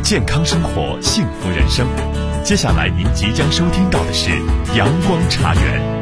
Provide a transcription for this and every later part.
健康生活，幸福人生。接下来您即将收听到的是阳光茶园。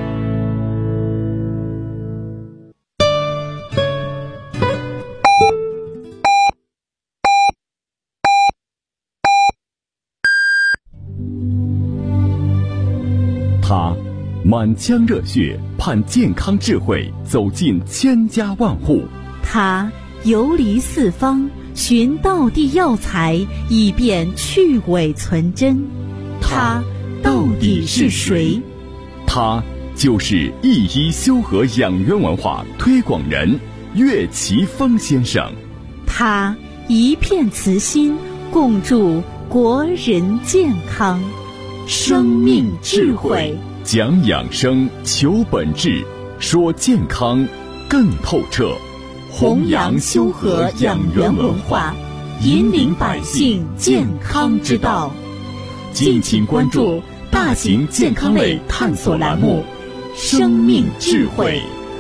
他满腔热血，盼健康智慧走进千家万户。 他游离四方，寻道地药材，以便去伪存真。他到底是谁？ 他就是一医修和养元文化推广人岳奇峰先生。 他一片慈心，共筑国人健康。生命智慧， 讲养生，求本质，说健康更透彻。 弘扬修和养元文化，引领百姓健康之道。敬请关注大型健康类探索栏目《生命智慧》。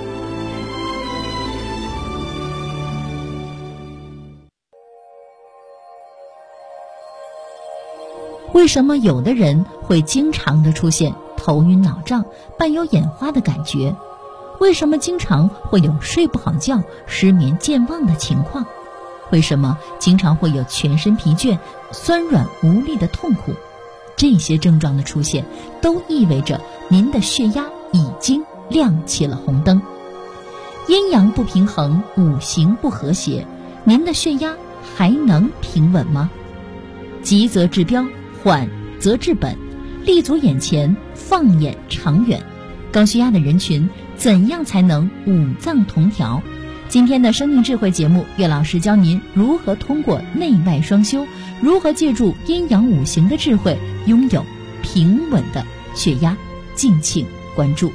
为什么有的人会经常的出现头晕脑胀、伴有眼花的感觉？为什么经常会有睡不好觉、失眠健忘的情况？为什么经常会有全身疲倦、酸软无力的痛苦？这些症状的出现都意味着您的血压已经亮起了红灯。阴阳不平衡，五行不和谐，您的血压还能平稳吗？急则治标，缓则治本，立足眼前，放眼长远。高血压的人群怎样才能五脏同调？今天的生命智慧节目，岳老师教您如何通过内外双修，如何借助阴阳五行的智慧，拥有平稳的血压。敬请关注。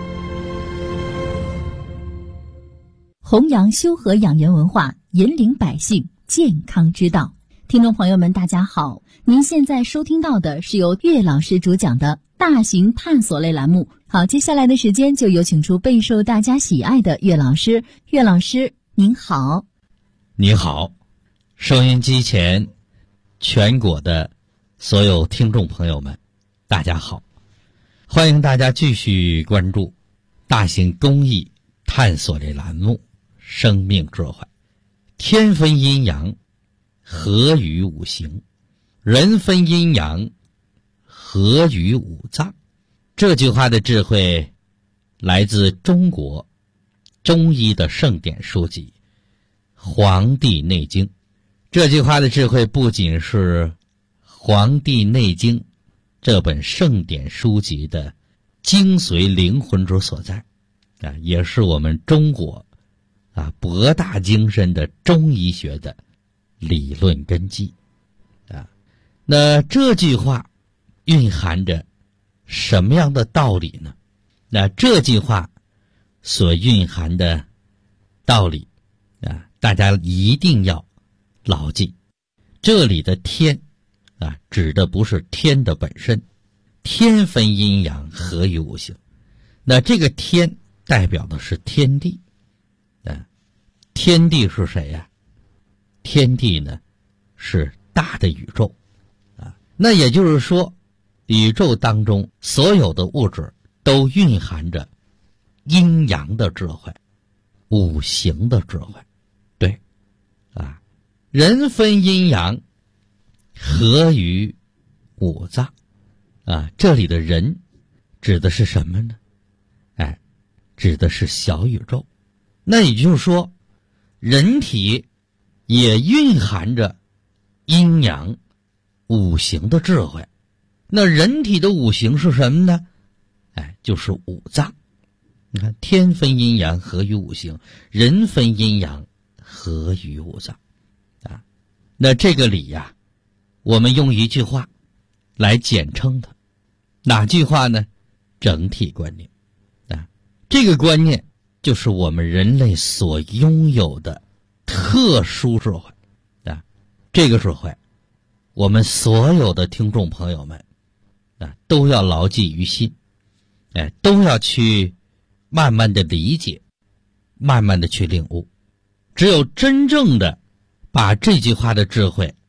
弘扬修和养元文化，引领百姓健康之道。听众朋友们大家好，您现在收听到的是由岳老师主讲的大型探索类栏目。好，接下来的时间就有请出备受大家喜爱的岳老师。岳老师您好。 你好，收音机前全国的所有听众朋友们大家好，欢迎大家继续关注大型公益探索类栏目《生命智慧》。天分阴阳，合于五行；人分阴阳，合于五脏。这句话的智慧来自中国中医的圣典书籍《黄帝内经》。这句话的智慧不仅是《黄帝内经》这本圣典书籍的精髓灵魂之所在也是我们中国博大精深的中医学的理论根基那这句话蕴含着什么样的道理呢？那这句话所蕴含的道理大家一定要牢记。这里的天指的不是天的本身，天分阴阳，合于五行。那这个天代表的是天地天地是谁呀？天地呢是大的宇宙那也就是说宇宙当中所有的物质都蕴含着阴阳的智慧，五行的智慧。对人分阴阳，合于五脏这里的人指的是什么呢？指的是小宇宙。那也就是说人体也蕴含着阴阳五行的智慧。那人体的五行是什么呢？就是五脏。你看天分阴阳，合于五行；人分阴阳，合于五脏那这个理我们用一句话来简称它，哪句话呢？整体观念这个观念就是我们人类所拥有的特殊智慧这个智慧我们所有的听众朋友们都要牢记于心都要去慢慢的理解，慢慢的去领悟。只有真正的把这句话的智慧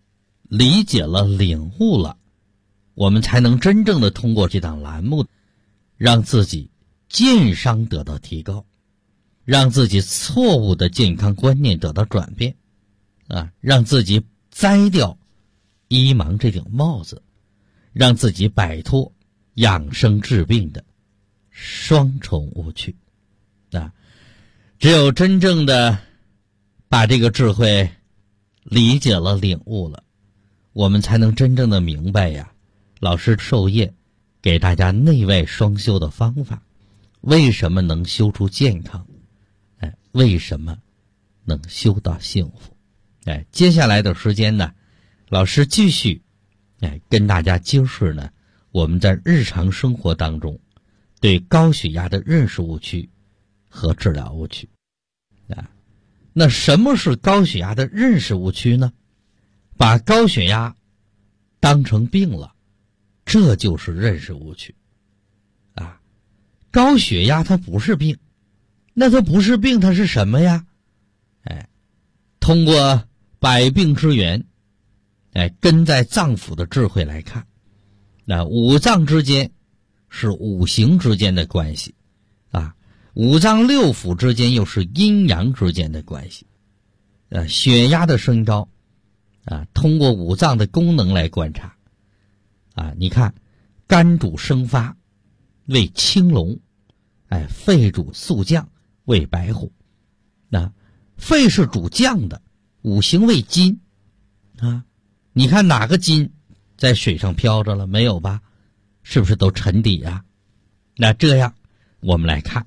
理解了、领悟了，我们才能真正的通过这档栏目，让自己健康得到提高，让自己错误的健康观念得到转变，让自己摘掉医盲这顶帽子，让自己摆脱养生治病的双重误区。只有真正的把这个智慧理解了、领悟了，我们才能真正的明白呀，老师授业给大家内外双修的方法，为什么能修出健康，为什么能修到幸福。接下来的时间呢，老师继续跟大家揭示呢，我们在日常生活当中对高血压的认识误区和治疗误区。那什么是高血压的认识误区呢？把高血压当成病了，这就是认识误区。高血压它不是病，那它不是病，它是什么呀？通过百病之源，根在脏腑的智慧来看，那五脏之间是五行之间的关系，五脏六腑之间又是阴阳之间的关系。血压的升高，通过五脏的功能来观察。你看，肝主生发，为青龙；肺主肃降，为白虎。肺是主降的，五行为金。你看哪个金在水上飘着了？没有吧？是不是都沉底啊？那这样我们来看，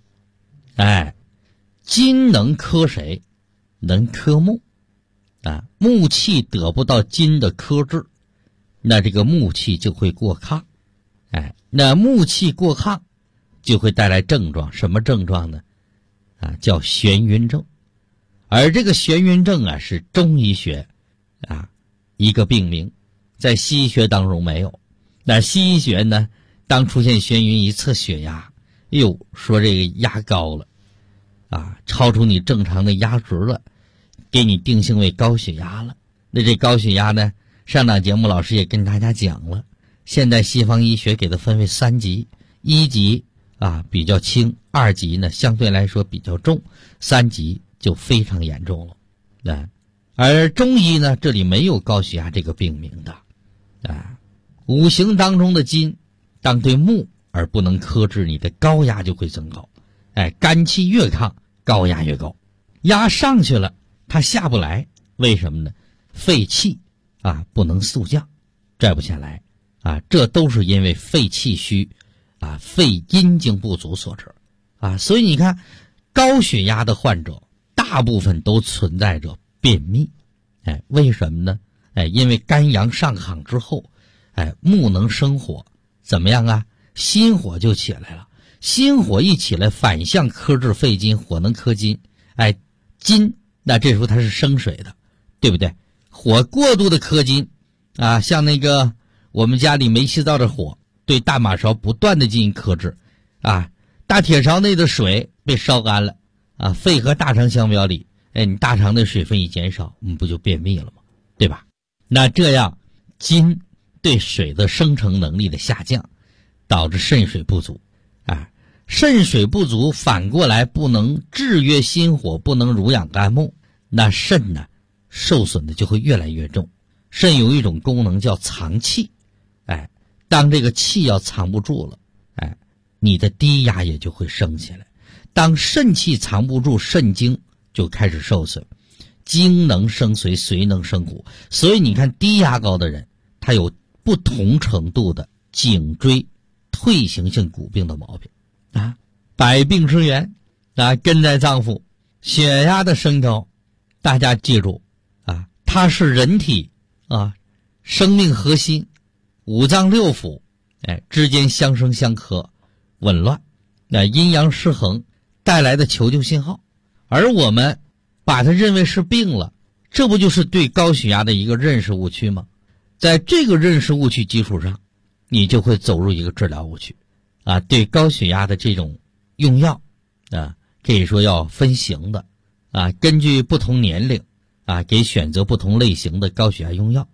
金能克谁？能克木。木气得不到金的克制，那这个木气就会过亢。那木气过亢就会带来症状，什么症状呢？叫眩晕症。而这个眩晕症是中医学一个病名，在西医学当中没有。那西医学呢，当出现眩晕一测血压，说这个压高了，超出你正常的压值了，给你定性为高血压了。那这高血压呢，上档节目老师也跟大家讲了，现在西方医学给它分为3级，1级比较轻，2级呢相对来说比较重，3级就非常严重了。而中医呢，这里没有高血压这个病名的。五行当中的金当对木而不能克制，你的高压就会增高。肝气越亢，高压越高，压上去了它下不来，为什么呢？肺气不能肃降，拽不下来这都是因为肺气虚肺阴经不足所致所以你看，高血压的患者大部分都存在着便秘。为什么呢？因为肝阳上亢之后，木能生火，怎么样啊？心火就起来了。心火一起来，反向克制肺金，火能克金。金那这时候它是生水的，对不对？火过度的克金像那个我们家里煤气灶的火，对大马勺不断的进行克制大铁勺内的水被烧干了肺和大肠相表里，你大肠的水分一减少，不就便秘了吗？对吧？那这样金对水的生成能力的下降，导致肾水不足肾水不足反过来不能制约心火，不能濡养肝木，那肾呢受损的就会越来越重。肾有一种功能叫藏气，当这个气要藏不住了，你的低压也就会升起来。当肾气藏不住，肾精就开始受损，精能生髓，髓能生骨。所以你看低压高的人，他有不同程度的颈椎退行性骨病的毛病百病之源根在脏腑。血压的升高，大家记住它是人体生命核心五脏六腑之间相生相克紊乱，阴阳失衡带来的求救信号。而我们把它认为是病了，这不就是对高血压的一个认识误区吗？在这个认识误区基础上，你就会走入一个治疗误区对高血压的这种用药可以说要分型的根据不同年龄给选择不同类型的高血压用药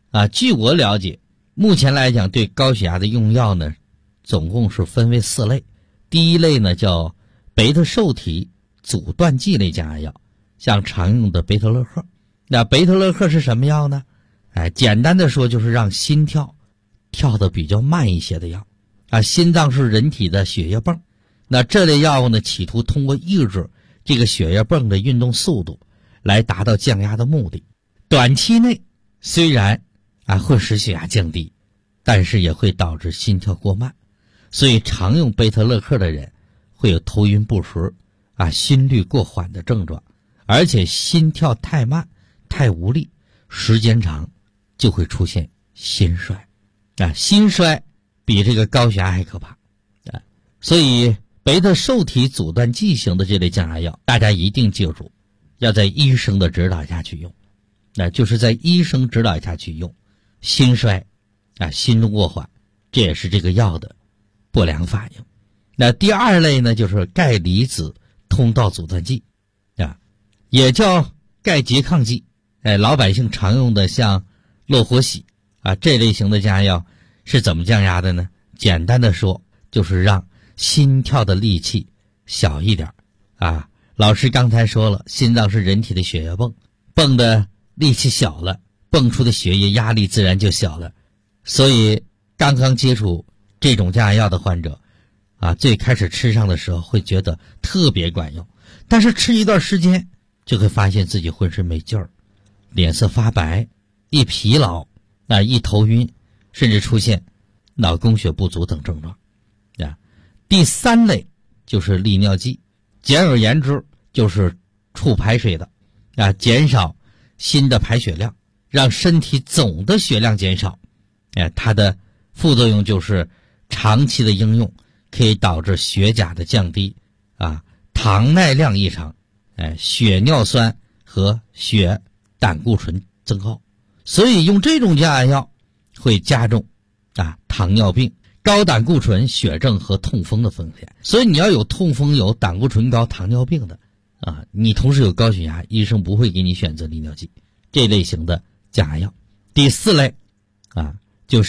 据我了解，目前来讲对高血压的用药呢，总共是分为4类。第一类呢叫贝塔受体阻断剂类降压药，像常用的贝塔乐克。那贝塔乐克是什么药呢？简单的说就是让心跳跳得比较慢一些的药。心脏是人体的血液泵，那这类药物呢，企图通过抑制这个血液泵的运动速度来达到降压的目的。短期内虽然会使血压降低，但是也会导致心跳过慢，所以常用贝塔乐克的人会有头晕不实心率过缓的症状，而且心跳太慢太无力，时间长就会出现心衰心衰比这个高血压还可怕所以贝塔受体阻断剂型的这类降压药，大家一定记住，要在医生的指导下去用。就是在医生指导下去用，心衰心动过缓，这也是这个药的不良反应。那第二类呢，就是钙离子通道阻断剂也叫钙拮抗剂。老百姓常用的像乐活喜这类型的降压药是怎么降压的呢？简单的说，就是让心跳的力气小一点老师刚才说了，心脏是人体的血液泵，泵的力气小了，泵出的血液压力自然就小了。所以刚刚接触这种降压药的患者最开始吃上的时候会觉得特别管用，但是吃一段时间就会发现自己浑身没劲儿，脸色发白，一疲劳一头晕，甚至出现脑供血不足等症状第三类就是利尿剂，简而言之就是促排水的减少心的排血量，让身体总的血量减少它的副作用就是长期的应用可以导致血钾的降低糖耐量异常血尿酸和血胆固醇增高，所以用这种降压药会加重糖尿病、高胆固醇、血症和痛风的风险。所以你要有痛风、有胆固醇高、糖尿病的你同时有高血压，医生不会给你选择利尿剂这类型的降压药。第四类就是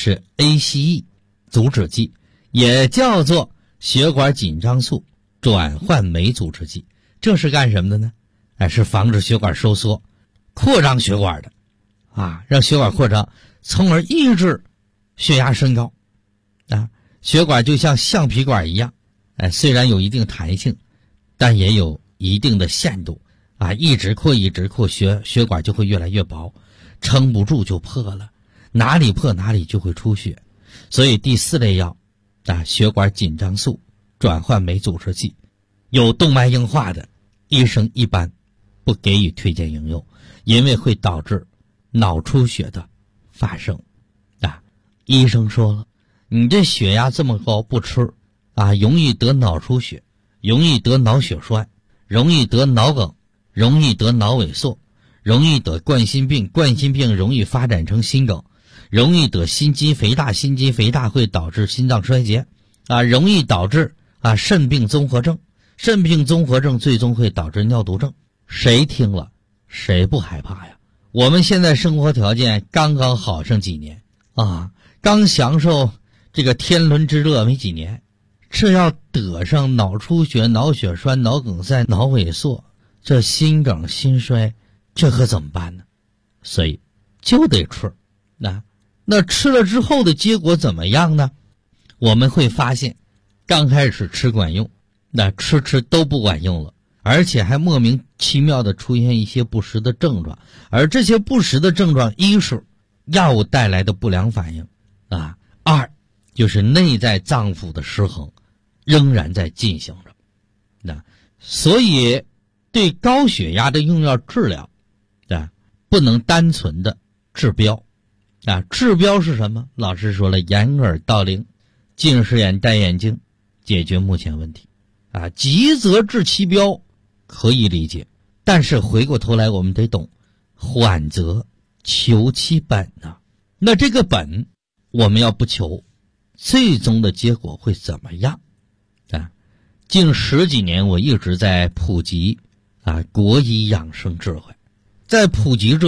ACE 阻止剂，也叫做血管紧张素转换酶阻滞剂。这是干什么的呢？是防止血管收缩、扩张血管的让血管扩张，从而抑制血压升高血管就像橡皮管一样虽然有一定弹性，但也有一定的限度一直扩血管就会越来越薄，撑不住就破了，哪里破哪里就会出血。所以第四类药血管紧张素转换酶阻滞剂，有动脉硬化的医生一般不给予推荐应用，因为会导致脑出血的发生医生说了，你这血压这么高不吃容易得脑出血，容易得脑血栓，容易得脑梗，容易得脑萎缩，容易得冠心病，冠心病容易发展成心梗，容易得心肌肥大，心肌肥大会导致心脏衰竭容易导致肾病综合症，肾病综合症最终会导致尿毒症。谁听了谁不害怕呀？我们现在生活条件刚刚好上几年刚享受这个天伦之乐没几年，这要得上脑出血、脑血栓、脑梗塞、脑萎缩，这心梗心衰，这可怎么办呢？所以就得吃那吃了之后的结果怎么样呢？我们会发现刚开始吃管用，吃都不管用了，而且还莫名其妙的出现一些不实的症状，而这些不实的症状，一是药物带来的不良反应二就是内在脏腑的失衡仍然在进行着所以对高血压的用药治疗不能单纯的治标治标是什么？老师说了，掩耳盗铃，近视眼戴眼镜，解决目前问题急则治其标可以理解，但是回过头来我们得懂，缓则求其本那这个本我们要不求，最终的结果会怎么样近10几年我一直在普及国医养生智慧，在普及这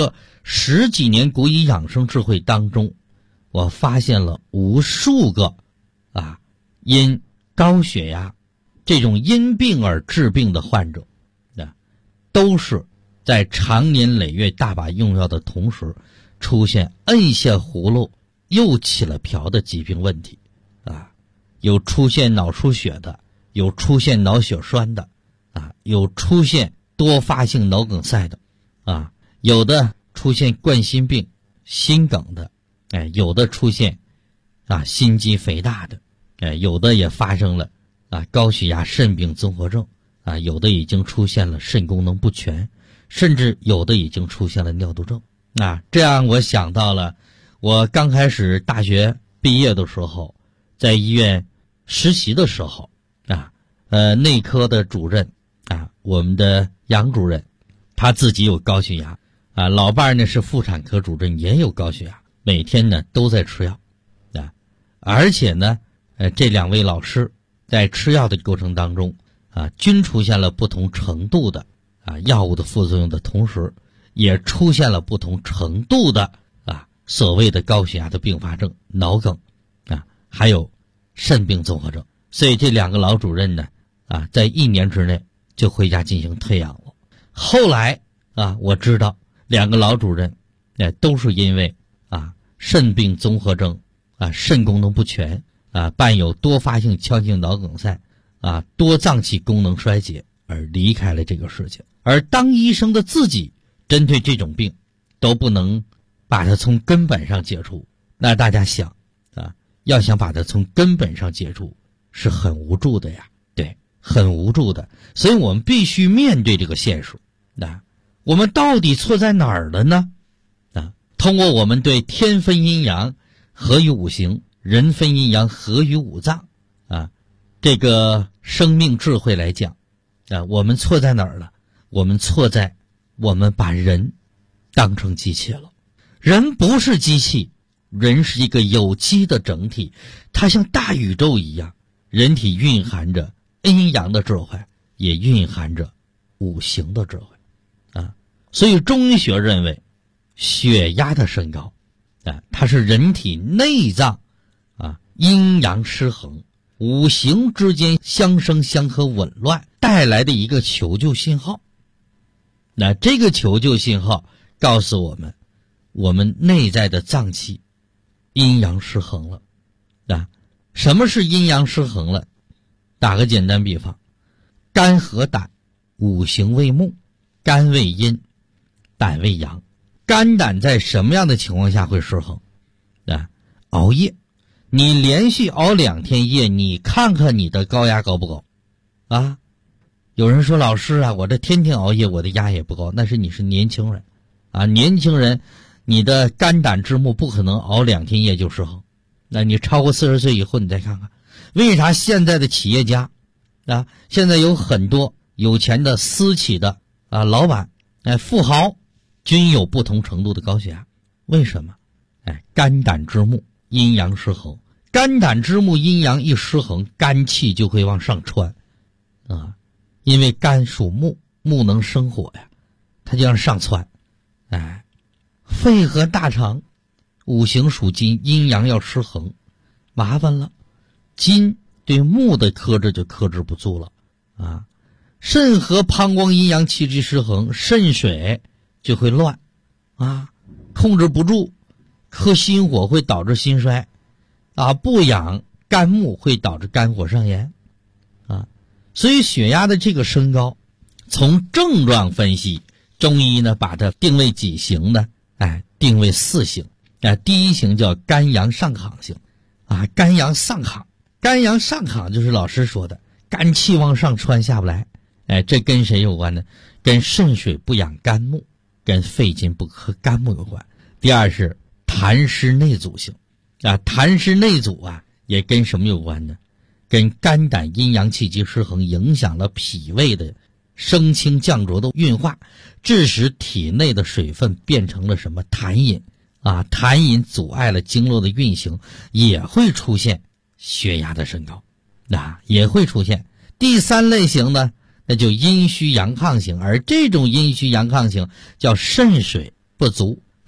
10几年古医养生智慧当中，我发现了无数个因高血压这种因病而治病的患者，都是在长年累月大把用药的同时，出现摁下葫芦又起了瓢的疾病问题有出现脑出血的，有出现脑血栓的有出现多发性脑梗塞的有的出现冠心病、心梗的，有的出现心肌肥大的，有的也发生了高血压肾病综合症有的已经出现了肾功能不全，甚至有的已经出现了尿毒症这样我想到了我刚开始大学毕业的时候，在医院实习的时候内科的主任我们的杨主任他自己有高血压老伴呢是妇产科主任，也有高血压，每天呢都在吃药而且呢这2位老师在吃药的过程当中均出现了不同程度的药物的副作用的同时，也出现了不同程度的所谓的高血压的并发症、脑梗还有肾病综合症。所以这2个老主任呢在1年之内就回家进行退养了。后来我知道2个老主任都是因为肾病综合症肾功能不全伴有多发性腔性脑梗塞多脏器功能衰竭而离开了这个世界。而当医生的自己针对这种病都不能把它从根本上解除，那大家想要想把它从根本上解除是很无助的呀，对，很无助的。所以我们必须面对这个现实我们到底错在哪儿了呢通过我们对天分阴阳合于五行，人分阴阳合于五脏这个生命智慧来讲我们错在哪儿了？我们错在我们把人当成机器了。人不是机器，人是一个有机的整体，它像大宇宙一样，人体蕴含着阴阳的智慧，也蕴含着五行的智慧所以中医学认为血压的升高它是人体内脏阴阳失衡、五行之间相生相克紊乱带来的一个求救信号。那这个求救信号告诉我们，我们内在的脏器阴阳失衡了什么是阴阳失衡了？打个简单比方，肝和胆五行为木，肝为阴，胆为阳。肝胆在什么样的情况下会失衡熬夜，你连续熬2天夜，你看看你的高压高不高有人说老师我这天天熬夜，我的压也不高。那是你是年轻人年轻人你的肝胆之木不可能熬2天夜就失衡。那你超过40岁以后，你再看看为啥现在的企业家现在有很多有钱的私企的老板富豪均有不同程度的高血压。为什么？肝胆之木阴阳失衡，肝胆之木阴阳一失衡，肝气就会往上窜因为肝属木，木能生火呀，它就往上窜肺和大肠五行属金，阴阳要失衡，麻烦了，金对木的克制就克制不住了肾和膀胱阴阳气机失衡，肾水就会乱控制不住，克心火会导致心衰不养肝木会导致肝火上炎所以血压的这个升高，从症状分析，中医呢把它定为几型呢？定为4型第一型叫肝阳上亢型肝阳上亢，肝阳上亢就是老师说的肝气往上窜下不来这跟谁有关呢？跟肾水不养肝木，跟肺金不克肝木有关。第二是痰湿内阻型痰湿内阻也跟什么有关呢？跟肝胆阴阳气机失衡，影响了脾胃的升清降浊的运化，致使体内的水分变成了什么痰饮痰饮阻碍了经络的运行，也会出现血压的升高也会出现。第3类型呢，那就阴虚阳亢型，而这种阴虚阳亢型叫肾水不足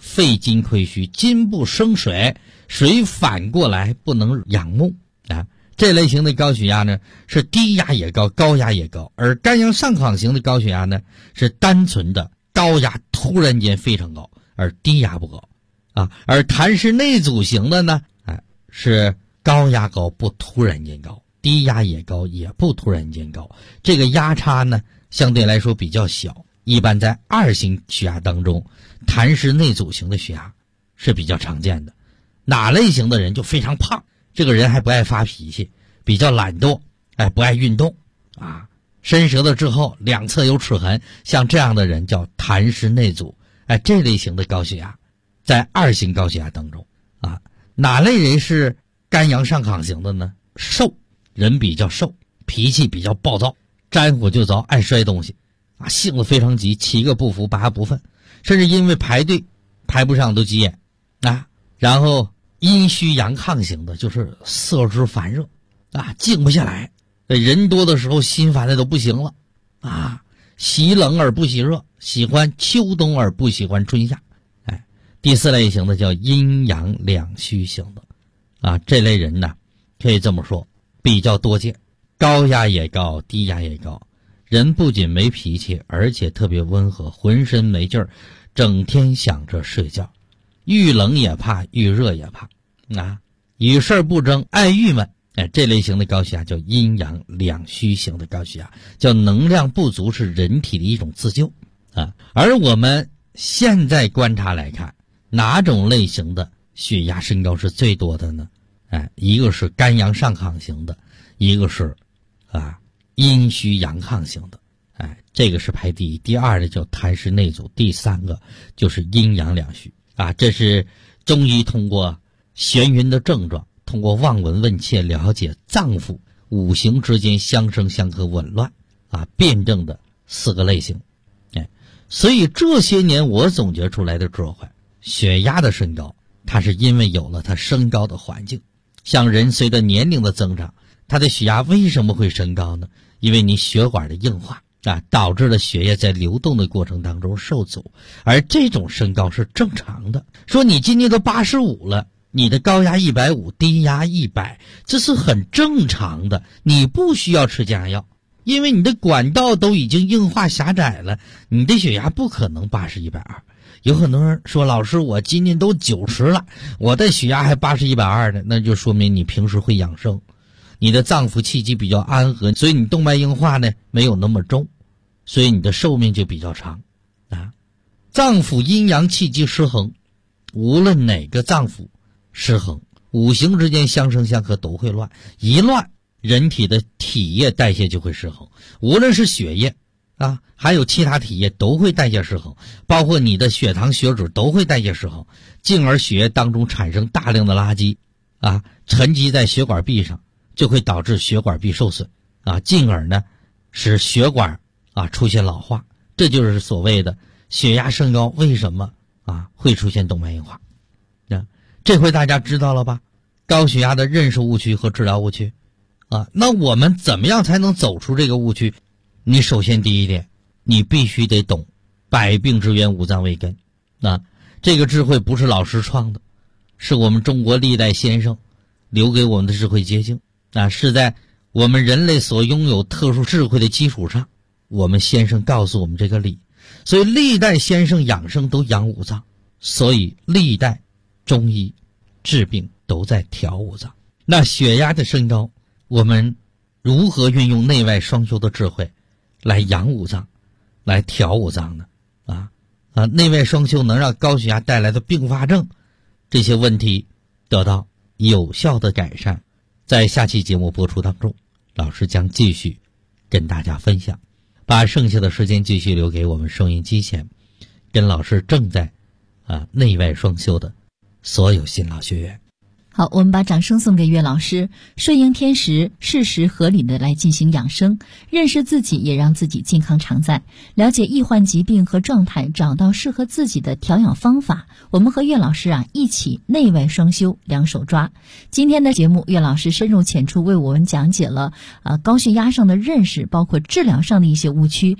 肺金亏虚，金不生水，水反过来不能养目啊。这类型的高血压呢是低压也高，高压也高，而肝阳上亢型的高血压呢是单纯的高压突然间非常高，而低压不高啊。而痰湿内阻型的呢是高压高不突然间高，低压也高也不突然间高，这个压差呢相对来说比较小。一般在2型血压当中，痰湿内阻型的血压是比较常见的。哪类型的人就非常胖，这个人还不爱发脾气，比较懒惰，不爱运动啊，伸舌头之后两侧有齿痕，像这样的人叫痰湿内阻。这类型的高血压在2型高血压当中啊。哪类人是肝阳上亢型的呢？瘦，人比较瘦，脾气比较暴躁，沾火就着，爱摔东西啊，性子非常急，7个不服8不忿，甚至因为排队排不上都急眼啊。然后阴虚阳亢型的就是色之烦热啊，静不下来，人多的时候心烦的都不行了啊，喜冷而不喜热，喜欢秋冬而不喜欢春夏。第4类型的叫阴阳两虚型的啊，这类人呢可以这么说比较多见，高压也高，低压也高，人不仅没脾气，而且特别温和，浑身没劲儿，整天想着睡觉，遇冷也怕，遇热也怕啊，与事不争，爱郁闷。这类型的高血压叫阴阳两虚型的高血压，叫能量不足是人体的一种自救啊。而我们现在观察来看，哪种类型的血压升高是最多的呢？一个是肝阳上亢型的，一个是阴虚阳亢型的。这个是排第一。第2的叫痰湿内阻，第3个就是阴阳两虚啊。这是中医通过眩晕的症状，通过望闻问切了解脏腑5行之间相生相克紊乱啊，辩证的4个类型。所以这些年我总结出来的智慧，血压的升高它是因为有了它升高的环境。像人随着年龄的增长，它的血压为什么会升高呢？因为你血管的硬化啊，导致了血液在流动的过程当中受阻，而这种升高是正常的。说你今年都85了，你的高压150，低压100，这是很正常的，你不需要吃降压药，因为你的管道都已经硬化狭窄了，你的血压不可能80、120。有很多人说，老师我今年都90了，我的血压还80、120的，那就说明你平时会养生，你的脏腑气机比较安和，所以你动脉硬化呢没有那么重，所以你的寿命就比较长啊。脏腑阴阳气机失衡，无论哪个脏腑失衡，5行之间相生相克都会乱，一乱人体的体液代谢就会失衡，无论是血液啊，还有其他体液都会代谢失衡，包括你的血糖血脂都会代谢失衡，进而血液当中产生大量的垃圾啊，沉积在血管壁上，就会导致血管壁受损啊，进而呢使血管出现老化。这就是所谓的血压升高为什么会出现动脉硬化。这回大家知道了吧？高血压的认识误区和治疗误区那我们怎么样才能走出这个误区？你首先第一点，你必须得懂百病之源五脏为根。这个智慧不是老师创的，是我们中国历代先生留给我们的智慧结晶是在我们人类所拥有特殊智慧的基础上，我们先生告诉我们这个理。所以历代先生养生都养五脏，所以历代中医治病都在调五脏。那血压的升高，我们如何运用内外双修的智慧来养五脏，来调五脏呢？内外双修能让高血压带来的并发症这些问题得到有效的改善。在下期节目播出当中，老师将继续跟大家分享，把剩下的时间继续留给我们收音机前跟老师正在内外双修的所有新老学员。 好，我们把掌声送给岳老师，顺应天时，适时合理的来进行养生，认识自己，也让自己健康常在，了解易患疾病和状态，找到适合自己的调养方法。我们和岳老师一起内外双修，两手抓。今天的节目，岳老师深入浅出为我们讲解了高血压上的认识，包括治疗上的一些误区，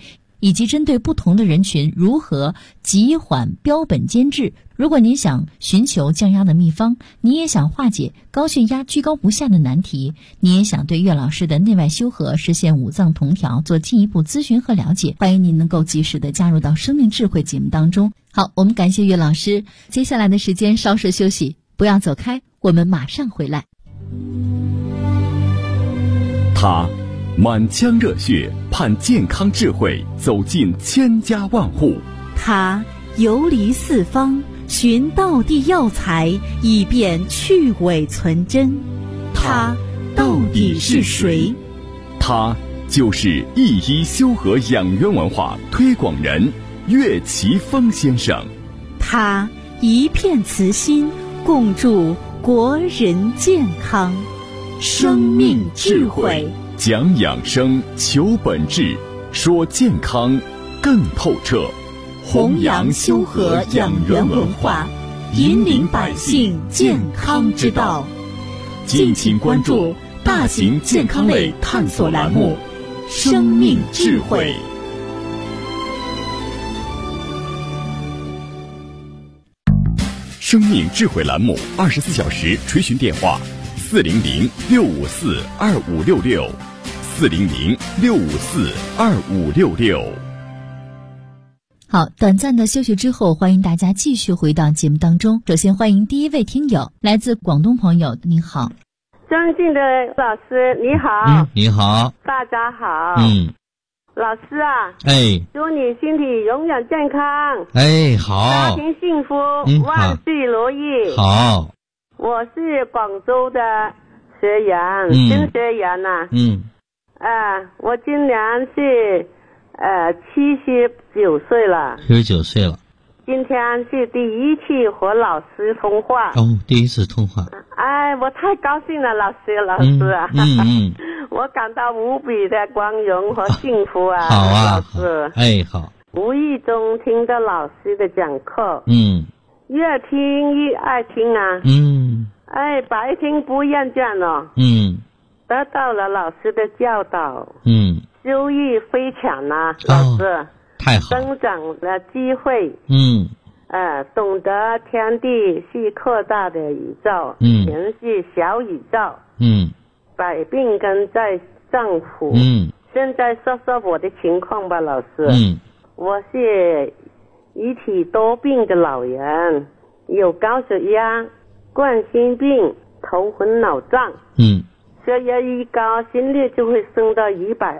以及针对不同的人群如何急缓标本兼治。如果您想寻求降压的秘方，你也想化解高血压居高不下的难题，你也想对岳老师的内外修和实现五脏同调做进一步咨询和了解，欢迎您能够及时的加入到生命智慧节目当中。好，我们感谢岳老师，接下来的时间稍事休息，不要走开，我们马上回来。 他满腔热血盼健康智慧走进千家万户， 他游离四方寻道地药材，以便去伪存真。他到底是谁？ 他就是一医修和养元文化推广人岳奇峰先生。 他一片慈心，共筑国人健康。生命智慧， 讲养生，求本质，说健康更透彻， 弘扬修和养元文化，引领百姓健康之道。 敬请关注大型健康类探索栏目《生命智慧》。生命智慧栏目24小时垂询电话：400-654-2566，400-654-2566。 好，短暂的休息之后，欢迎大家继续回到节目当中。首先欢迎第一位听友，来自广东朋友，您好。 尊敬的老师你好。 你好。 大家好。老师啊，祝你身体永远健康。 好。 家庭幸福，万事如意。 好。 我是广州的学员，新学员呐。我今年是79岁了。 79岁了。 今天是第一次和老师通话。 第一次通话。 我太高兴了，老师啊。我感到无比的光荣和幸福啊。 好啊， 老师。 好。 无意中听到老师的讲课。越听越爱听啊。白听不厌倦了。得到了老师的教导。收益非常啊，老师。 太好。 增长的机会。懂得天地是扩大的宇宙，人是小宇宙。百病根在脏腑。现在说说我的情况吧，老师。我是一体多病的老人，有高血压、冠心病、头昏脑胀。血压一高，心率就会升到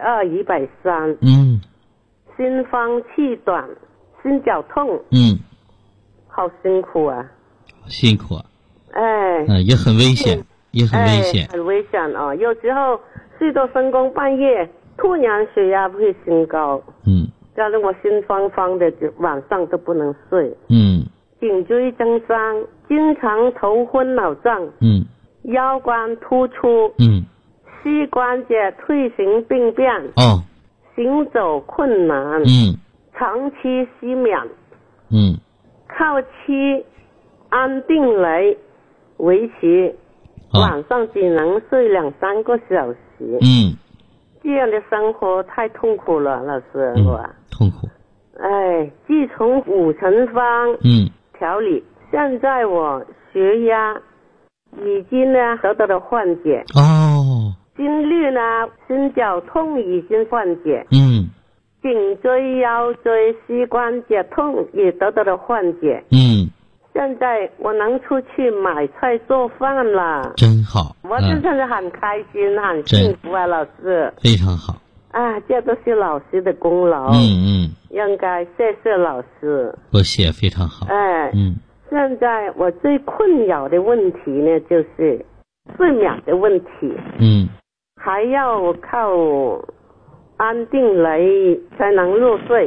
120、130。心慌气短，心绞痛。好辛苦啊。 辛苦啊。也很危险， 很危险哦。有时候睡到深更半夜，突然血压会升高。搞得我心慌慌的，晚上都不能睡。颈椎增伤，经常头昏脑胀。腰关突出。膝关节退行病变。行走困难。长期失眠。靠吃安定来维持，晚上只能睡2-3个小时。这样的生活太痛苦了，老师。 痛苦。 自从5成方调理，现在我血压已经呢得到了缓解。心率呢，心绞痛已经缓解。颈椎、腰椎、膝关节痛也得到了缓解。现在我能出去买菜做饭了。 真好。 我真的很开心，很幸福啊，老师。 非常好。 这都是老师的功劳。应该谢谢老师。 不谢，非常好。 现在我最困扰的问题呢，就是睡眠的问题。还要靠安定来才能入睡。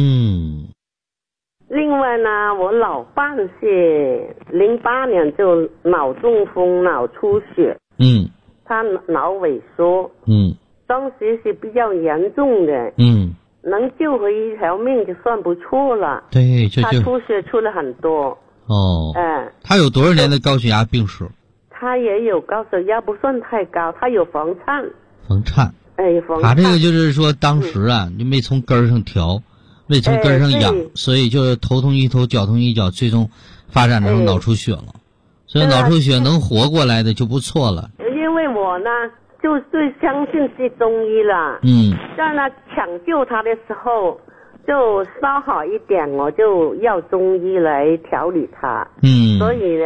另外呢，我老伴是08年就脑中风、脑出血。他脑萎缩。当时是比较严重的。能救回一条命就算不错了。 对， 他出血出了很多。 他有多少年的高血压病史？ 他也有高血压，不算太高，他有房颤。 他这个就是说当时啊，就没从根儿上调，没从根儿上养，所以就头痛医头，脚痛医脚，最终发展成脑出血了。所以脑出血能活过来的就不错了。 因为我呢，就最相信这中医了。在那抢救他的时候，就稍好一点，我就要中医来调理他。所以呢。